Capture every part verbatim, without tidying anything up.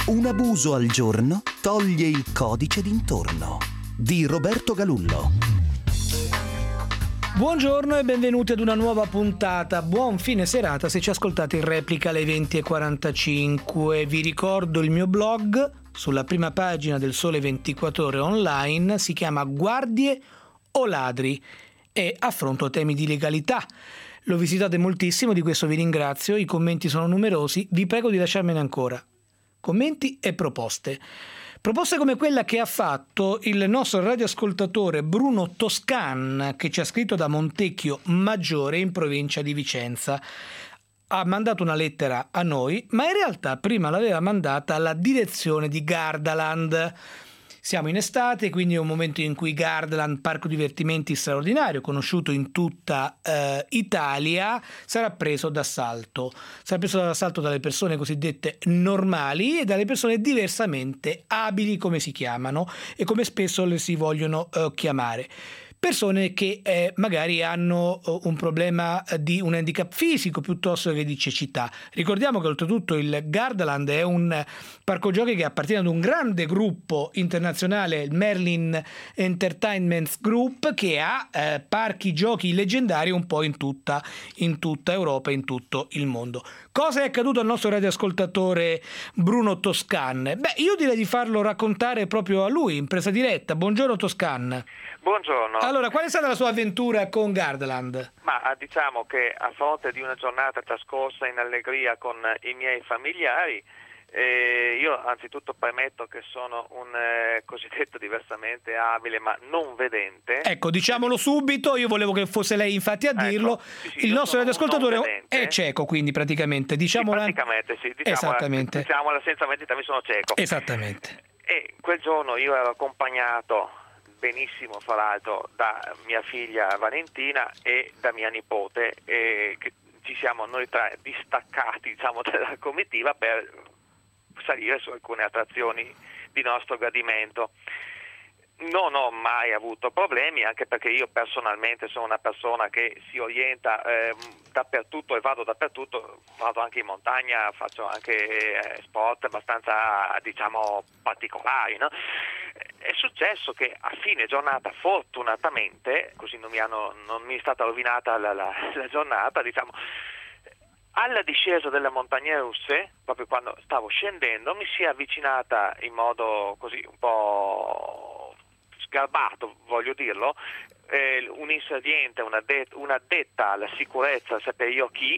Un abuso al giorno toglie il codice d'intorno di Roberto Galullo. Buongiorno e benvenuti ad una nuova puntata. Buon fine serata se ci ascoltate in replica alle venti e quarantacinque. Vi ricordo il mio blog sulla prima pagina del Sole ventiquattro Ore online, si chiama Guardie o Ladri e affronto temi di legalità. Lo visitate moltissimo, di questo vi ringrazio, i commenti sono numerosi, vi prego di lasciarmene ancora. Commenti e proposte. Proposte come quella che ha fatto il nostro radioascoltatore Bruno Toscan, che ci ha scritto da Montecchio Maggiore in provincia di Vicenza. Ha mandato una lettera a noi, ma in realtà prima l'aveva mandata alla direzione di Gardaland. Siamo in estate, quindi è un momento in cui Gardaland, parco divertimenti straordinario, conosciuto in tutta eh, Italia, sarà preso d'assalto. Sarà preso d'assalto dalle persone cosiddette normali e dalle persone diversamente abili, come si chiamano e come spesso le si vogliono eh, chiamare. Persone che eh, magari hanno uh, un problema di un handicap fisico piuttosto che di cecità. Ricordiamo che oltretutto il Gardaland è un parco giochi che appartiene ad un grande gruppo internazionale, il Merlin Entertainment Group, che ha eh, parchi giochi leggendari un po' in tutta, in tutta Europa e in tutto il mondo. Cosa è accaduto al nostro radioascoltatore Bruno Toscan? Beh, io direi di farlo raccontare proprio a lui, in presa diretta. Buongiorno Toscan. Buongiorno. Allora, qual è stata la sua avventura con Gardaland? Ma diciamo che a fronte di una giornata trascorsa in allegria con i miei familiari, eh, io anzitutto premetto che sono un eh, cosiddetto diversamente abile ma non vedente. Ecco, diciamolo subito, io volevo che fosse lei infatti a dirlo. Ecco, sì, sì, il nostro radioascoltatore è cieco, quindi praticamente diciamola. Sì, praticamente sì, diciamola, esattamente. diciamola senza vendita, mi sono cieco. Esattamente. E quel giorno io ero accompagnato benissimo fra l'altro da mia figlia Valentina e da mia nipote, e che ci siamo noi tre distaccati, diciamo, dalla comitiva per salire su alcune attrazioni di nostro gradimento. Non ho mai avuto problemi, anche perché io personalmente sono una persona che si orienta eh, dappertutto e vado dappertutto, vado anche in montagna, faccio anche eh, sport abbastanza, diciamo, particolari, no? È successo che a fine giornata, fortunatamente, così non mi, hanno, non mi è stata rovinata la, la, la giornata, diciamo, alla discesa delle montagne russe, proprio quando stavo scendendo, mi si è avvicinata in modo così un po' sgarbato, voglio dirlo, eh, un inserviente, una, det- una addetta alla sicurezza, sapere io chi,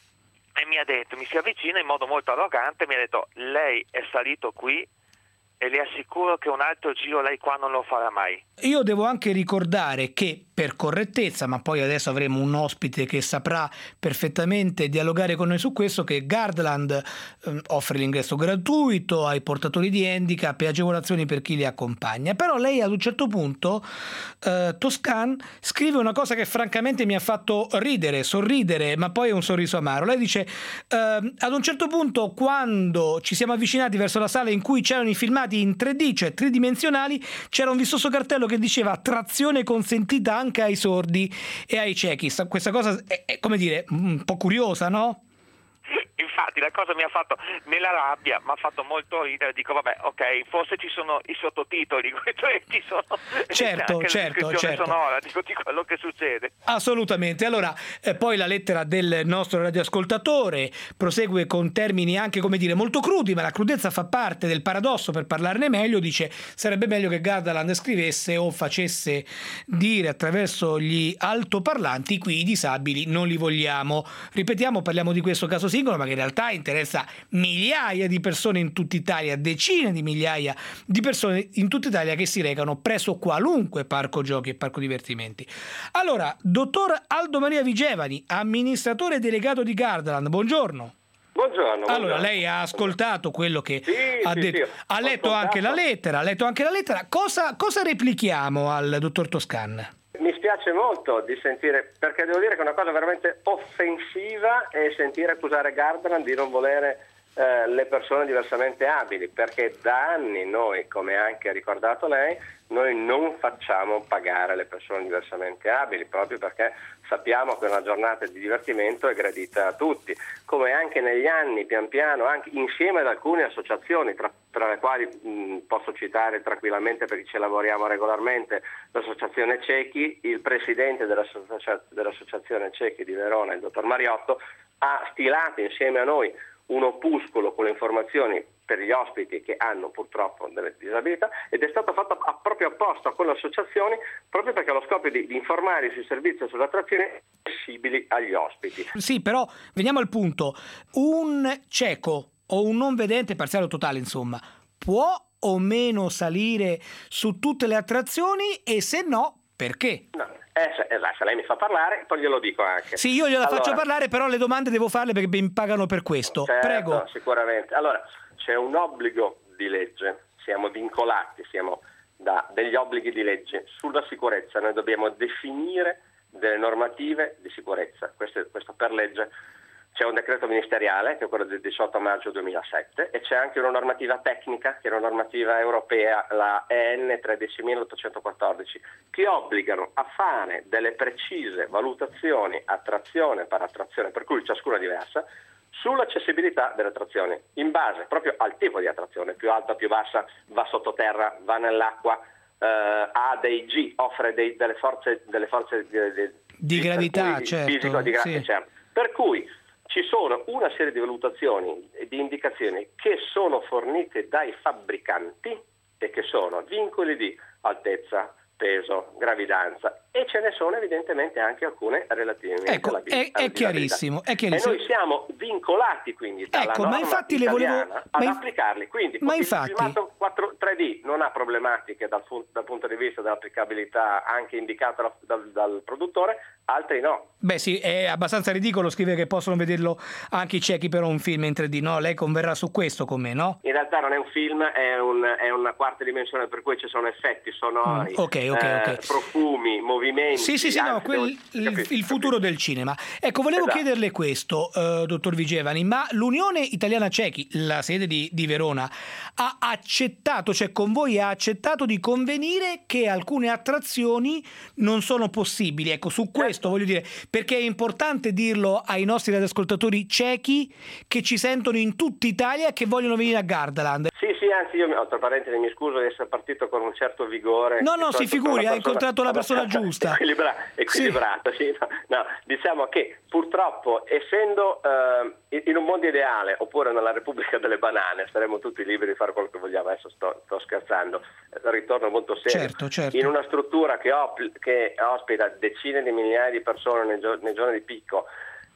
e mi ha detto, mi si avvicina in modo molto arrogante, mi ha detto: lei è salito qui e le assicuro che un altro giro lei qua non lo farà mai. Io devo anche ricordare che, per correttezza, ma poi adesso avremo un ospite che saprà perfettamente dialogare con noi su questo, che Gardaland eh, offre l'ingresso gratuito ai portatori di handicap e agevolazioni per chi li accompagna. Però lei ad un certo punto, eh, Toscan, scrive una cosa che francamente mi ha fatto ridere, sorridere, ma poi è un sorriso amaro. Lei dice, eh, ad un certo punto, quando ci siamo avvicinati verso la sala in cui c'erano i filmati in tre D, cioè tridimensionali, c'era un vistoso cartello che diceva trazione consentita anche ai sordi e ai ciechi. Questa cosa è, è, come dire, un po' curiosa, no? Infatti la cosa mi ha fatto, nella rabbia, mi ha fatto molto ridere. Dico vabbè, ok, forse ci sono i sottotitoli, cioè ci sono certo, anche certo, la certo. sonora, dico, di quello che succede. Assolutamente. Allora, eh, poi la lettera del nostro radioascoltatore prosegue con termini anche, come dire, molto crudi, ma la crudezza fa parte del paradosso. Per parlarne meglio, dice: sarebbe meglio che Gardaland scrivesse o facesse dire attraverso gli altoparlanti: qui i disabili non li vogliamo. Ripetiamo, parliamo di questo caso singolo, ma che in realtà interessa migliaia di persone in tutta Italia, decine di migliaia di persone in tutta Italia che si recano presso qualunque parco giochi e parco divertimenti. Allora, dottor Aldo Maria Vigevani, amministratore delegato di Gardaland, buongiorno. Buongiorno. Allora, buongiorno. lei ha ascoltato quello che sì, ha sì, detto, sì, ha letto ascoltato. anche la lettera, ha letto anche la lettera. Cosa, cosa replichiamo al dottor Toscan? Mi spiace molto di sentire, perché devo dire che è una cosa veramente offensiva è sentire accusare Gardaland di non volere eh, le persone diversamente abili, perché da anni noi, come anche ha ricordato lei, noi non facciamo pagare le persone diversamente abili, proprio perché sappiamo che una giornata di divertimento è gradita a tutti, come anche negli anni pian piano, anche insieme ad alcune associazioni, tra tra le quali mh, posso citare tranquillamente perché ci lavoriamo regolarmente, l'Associazione Ciechi. Il presidente dell'associa- dell'Associazione Ciechi di Verona, il dottor Mariotto, ha stilato insieme a noi un opuscolo con le informazioni per gli ospiti che hanno purtroppo delle disabilità, ed è stato fatto a, proprio apposta con le associazioni, proprio perché ha lo scopo di, di informare sui servizi e sulle attrazioni accessibili agli ospiti. Sì, però veniamo al punto. Un cieco o un non vedente, parziale o totale, insomma, può o meno salire su tutte le attrazioni, e se no, perché? No. Eh, se, eh, se lei mi fa parlare, poi glielo dico anche. Sì, io gliela allora, faccio parlare, però le domande devo farle perché mi pagano per questo. Certo, Prego. Sicuramente. Allora, c'è un obbligo di legge, siamo vincolati, siamo da degli obblighi di legge sulla sicurezza. Noi dobbiamo definire delle normative di sicurezza, questo, questo per legge. C'è un decreto ministeriale, che è quello del diciotto maggio duemilasette, e c'è anche una normativa tecnica, che è una normativa europea, la E N tredicimilaottocentoquattordici, che obbligano a fare delle precise valutazioni attrazione per attrazione, per cui ciascuna diversa, sull'accessibilità delle attrazioni, in base proprio al tipo di attrazione, più alta, più bassa, va sottoterra, va nell'acqua, eh, ha dei G, offre dei, delle forze, delle forze di, di, di gravità, cui, certo. Fisico, di gra- sì. certo. Per cui ci sono una serie di valutazioni e di indicazioni che sono fornite dai fabbricanti e che sono vincoli di altezza, peso, gravidanza, e ce ne sono evidentemente anche alcune relativamente ecco, alla è, è chiarissimo, è chiarissimo. E noi siamo vincolati quindi dalla ecco, norma ma infatti italiana le volevo, ad ma applicarli. Quindi ma il infatti, filmato quattro, tre D non ha problematiche dal, dal punto di vista dell'applicabilità anche indicata dal, dal produttore, altri no. Beh sì, è abbastanza ridicolo scrivere che possono vederlo anche i ciechi per un film in tre D, no? Lei converrà su questo con me, no? In realtà non è un film, è, un, è una quarta dimensione, per cui ci sono effetti sonori, mm, okay, okay, eh, okay. profumi, movimenti. Sì, sì, sì, no, quel, il, il futuro del cinema. Ecco, volevo esatto. chiederle questo, uh, dottor Vigevani, ma l'Unione Italiana Ciechi, la sede di, di Verona, ha accettato, cioè con voi ha accettato di convenire che alcune attrazioni non sono possibili? Ecco, su questo voglio dire, perché è importante dirlo ai nostri radioascoltatori ciechi che ci sentono in tutta Italia e che vogliono venire a Gardaland. Sì, sì, anzi io, tra parentesi, mi scuso di essere partito con un certo vigore. No, no, si figuri, ha incontrato la persona giusta. Equilibra, equilibrato, sì. Sì, no, no, diciamo che purtroppo, essendo eh, in un mondo ideale, oppure nella Repubblica delle Banane, saremmo tutti liberi di fare quello che vogliamo. Adesso sto, sto scherzando, ritorno molto serio. Certo, certo. In una struttura che, op- che ospita decine di migliaia di persone nei, gio- nei giorni di picco,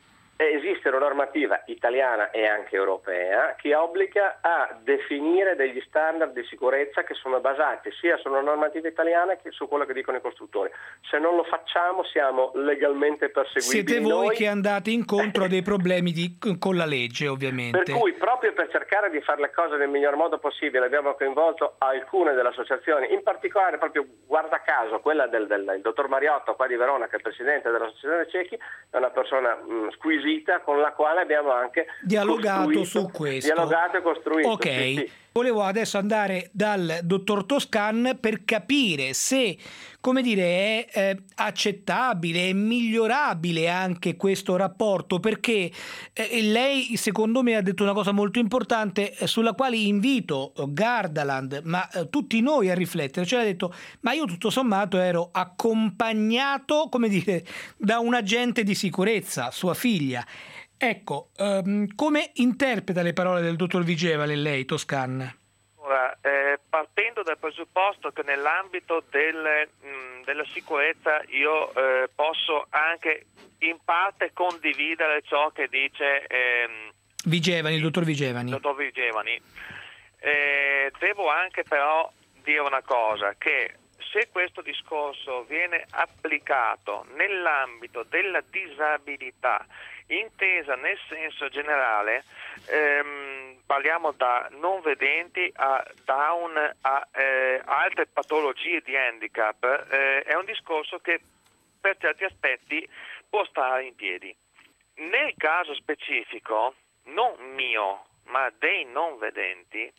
esiste una normativa italiana e anche europea che obbliga a definire degli standard di sicurezza che sono basati sia sulla normativa italiana che su quello che dicono i costruttori. Se non lo facciamo siamo legalmente perseguibili. Siete voi noi. che andate incontro a dei problemi di, con la legge, ovviamente. Per cui, proprio per cercare di fare le cose nel miglior modo possibile, abbiamo coinvolto alcune delle associazioni, in particolare proprio guarda caso quella del, del il dottor Mariotto qua di Verona, che è il presidente dell'Associazione Ciechi, è una persona mh, squisita, con la quale abbiamo anche dialogato su questo. Dialogato e costruito. Ok, sì, sì. Volevo adesso andare dal dottor Toscan per capire se, come dire, è eh, accettabile, è migliorabile anche questo rapporto, perché eh, lei secondo me ha detto una cosa molto importante eh, sulla quale invito Gardaland, ma eh, tutti noi a riflettere. Cioè ha detto, ma io tutto sommato ero accompagnato, come dire, da un agente di sicurezza, sua figlia. Ecco, um, come interpreta le parole del dottor Vigevani lei, Toscan? Ora, eh, partendo dal presupposto che nell'ambito del, mh, della sicurezza io eh, posso anche in parte condividere ciò che dice ehm, Vigevani, il dottor Vigevani. Il dottor Vigevani. Eh, devo anche però dire una cosa, che se questo discorso viene applicato nell'ambito della disabilità, intesa nel senso generale, ehm, parliamo da non vedenti a Down a eh, altre patologie di handicap, eh, è un discorso che per certi aspetti può stare in piedi. Nel caso specifico, non mio, ma dei non vedenti,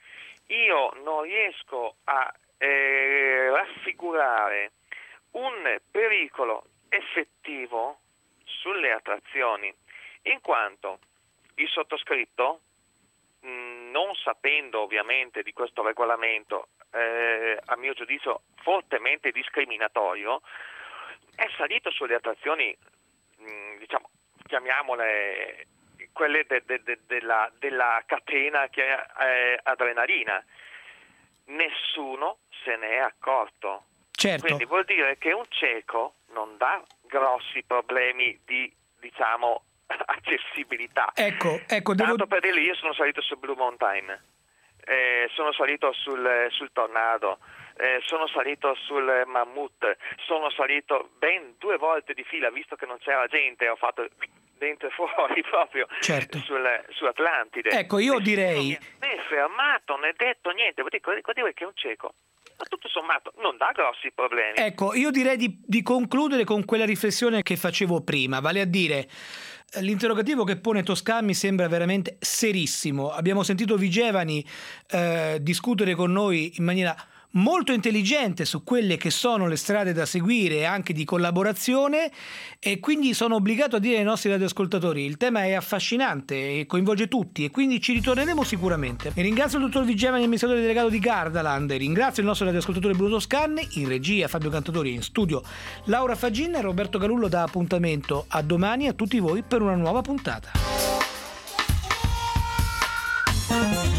io non riesco a eh, raffigurare un pericolo effettivo sulle attrazioni, in quanto il sottoscritto mh, non sapendo ovviamente di questo regolamento, eh, a mio giudizio fortemente discriminatorio, è salito sulle attrazioni, mh, diciamo, chiamiamole quelle de, de, de, della, della catena che è eh, adrenalina. Nessuno se ne è accorto. Certo. Quindi vuol dire che un cieco non dà grossi problemi di, diciamo, accessibilità. Ecco, ecco, devo... Tanto per dire, io sono salito sul Blue Mountain, eh, sono salito sul, sul Tornado, eh, sono salito sul Mammut, sono salito ben due volte di fila, visto che non c'era gente, ho fatto dentro e fuori proprio, certo, sul, su Atlantide. Ecco, io Nessuno direi... né fermato, né detto niente, vuol dire, vuol dire che è un cieco. Ma tutto sommato non dà grossi problemi. Ecco, io direi di, di concludere con quella riflessione che facevo prima, vale a dire, l'interrogativo che pone Toscan mi sembra veramente serissimo. Abbiamo sentito Vigevani eh, discutere con noi in maniera molto intelligente su quelle che sono le strade da seguire, anche di collaborazione, e quindi sono obbligato a dire ai nostri radioascoltatori: il tema è affascinante e coinvolge tutti, e quindi ci ritorneremo sicuramente. E ringrazio il dottor Vigevani, amministratore delegato di Gardaland, e ringrazio il nostro radioascoltatore Bruno Toscan, in regia Fabio Cantatori, in studio Laura Faggin, e Roberto Galullo dà appuntamento a domani a tutti voi per una nuova puntata.